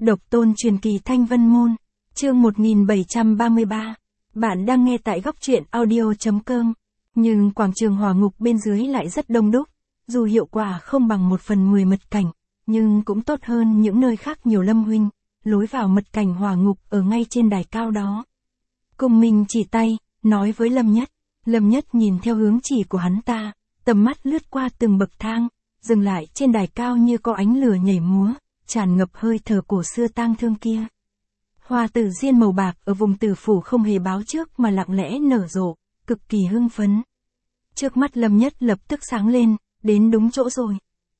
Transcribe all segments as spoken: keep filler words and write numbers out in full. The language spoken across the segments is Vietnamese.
Độc tôn truyền kỳ Thanh Vân Môn, chương một nghìn bảy trăm ba mươi ba. Bạn đang nghe tại góc truyện audio.com. Nhưng quảng trường hỏa ngục bên dưới lại rất đông đúc, dù hiệu quả không bằng một phần mười mật cảnh, nhưng cũng tốt hơn những nơi khác nhiều. Lâm huynh, lối vào mật cảnh hỏa ngục ở ngay trên đài cao đó. Cung Minh chỉ tay, nói với Lâm Nhất. Lâm Nhất nhìn theo hướng chỉ của hắn ta, tầm mắt lướt qua từng bậc thang, dừng lại trên đài cao như có ánh lửa nhảy múa, tràn ngập hơi thở cổ xưa tang thương kia. Hoa tử diên màu bạc ở vùng tử phủ không hề báo trước mà lặng lẽ nở rộ, cực kỳ hưng phấn. Trước mắt Lâm Nhất lập tức sáng lên, đến đúng chỗ rồi.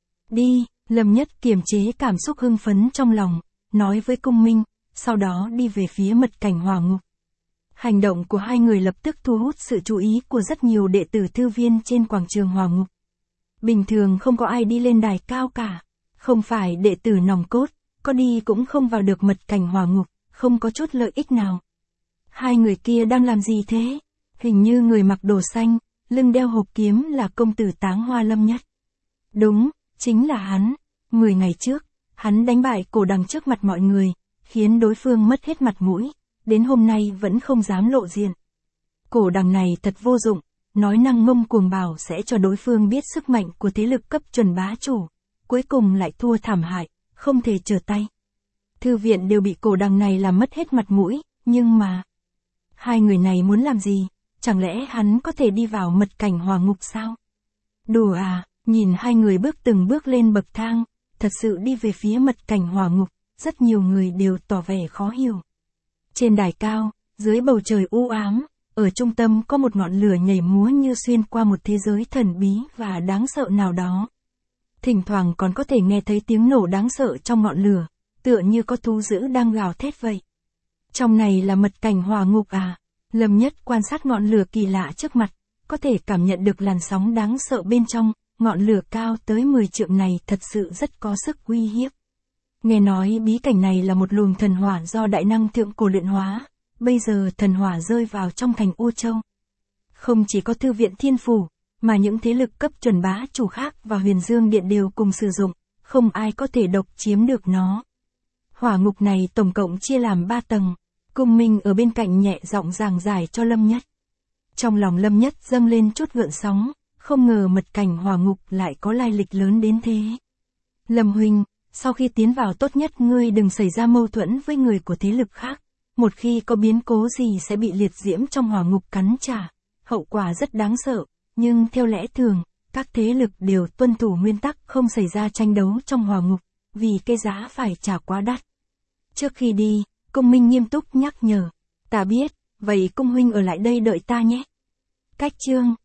Đi, Lâm Nhất kiềm chế cảm xúc hưng phấn trong lòng, nói với Cung Minh, sau đó đi về phía mật cảnh hỏa ngục. Hành động của hai người lập tức thu hút sự chú ý của rất nhiều đệ tử thư viên trên quảng trường hỏa ngục. Bình thường không có ai đi lên đài cao cả, không phải đệ tử nòng cốt, có đi cũng không vào được mật cảnh hỏa ngục, không có chút lợi ích nào. Hai người kia đang làm gì thế? Hình như người mặc đồ xanh, lưng đeo hộp kiếm là công tử Táng Hoa Lâm Nhất. Đúng, chính là hắn. Mười ngày trước, hắn đánh bại Cổ Đằng trước mặt mọi người, khiến đối phương mất hết mặt mũi, đến hôm nay vẫn không dám lộ diện. Cổ Đằng này thật vô dụng, nói năng ngông cuồng bảo sẽ cho đối phương biết sức mạnh của thế lực cấp chuẩn bá chủ, cuối cùng lại thua thảm hại, không thể trở tay. Thư viện đều bị Cổ Đằng này làm mất hết mặt mũi, nhưng mà... Hai người này muốn làm gì? Chẳng lẽ hắn có thể đi vào mật cảnh hỏa ngục sao? Đùa à, nhìn hai người bước từng bước lên bậc thang, thật sự đi về phía mật cảnh hỏa ngục, rất nhiều người đều tỏ vẻ khó hiểu. Trên đài cao, dưới bầu trời u ám, ở trung tâm có một ngọn lửa nhảy múa như xuyên qua một thế giới thần bí và đáng sợ nào đó. Thỉnh thoảng còn có thể nghe thấy tiếng nổ đáng sợ trong ngọn lửa, tựa như có thú dữ đang gào thét vậy. Trong này là mật cảnh hỏa ngục à? Lâm Nhất quan sát ngọn lửa kỳ lạ trước mặt, có thể cảm nhận được làn sóng đáng sợ bên trong, ngọn lửa cao tới mười trượng này thật sự rất có sức uy hiếp. Nghe nói bí cảnh này là một luồng thần hỏa do đại năng thượng cổ luyện hóa, bây giờ thần hỏa rơi vào trong thành U Châu. Không chỉ có thư viện Thiên Phủ, mà những thế lực cấp chuẩn bá chủ khác và Huyền Dương Điện đều cùng sử dụng, không ai có thể độc chiếm được nó. Hỏa ngục này tổng cộng chia làm ba tầng, Cung Minh ở bên cạnh nhẹ giọng giảng giải cho Lâm Nhất. Trong lòng Lâm Nhất dâng lên chút gợn sóng, không ngờ mật cảnh hỏa ngục lại có lai lịch lớn đến thế. Lâm huynh, sau khi tiến vào tốt nhất ngươi đừng xảy ra mâu thuẫn với người của thế lực khác, một khi có biến cố gì sẽ bị liệt diễm trong hỏa ngục cắn trả, hậu quả rất đáng sợ, nhưng theo lẽ thường, các thế lực đều tuân thủ nguyên tắc không xảy ra tranh đấu trong hỏa ngục, vì cái giá phải trả quá đắt. Trước khi đi, Cung Minh nghiêm túc nhắc nhở, ta biết, vậy Cung huynh ở lại đây đợi ta nhé. Cách chương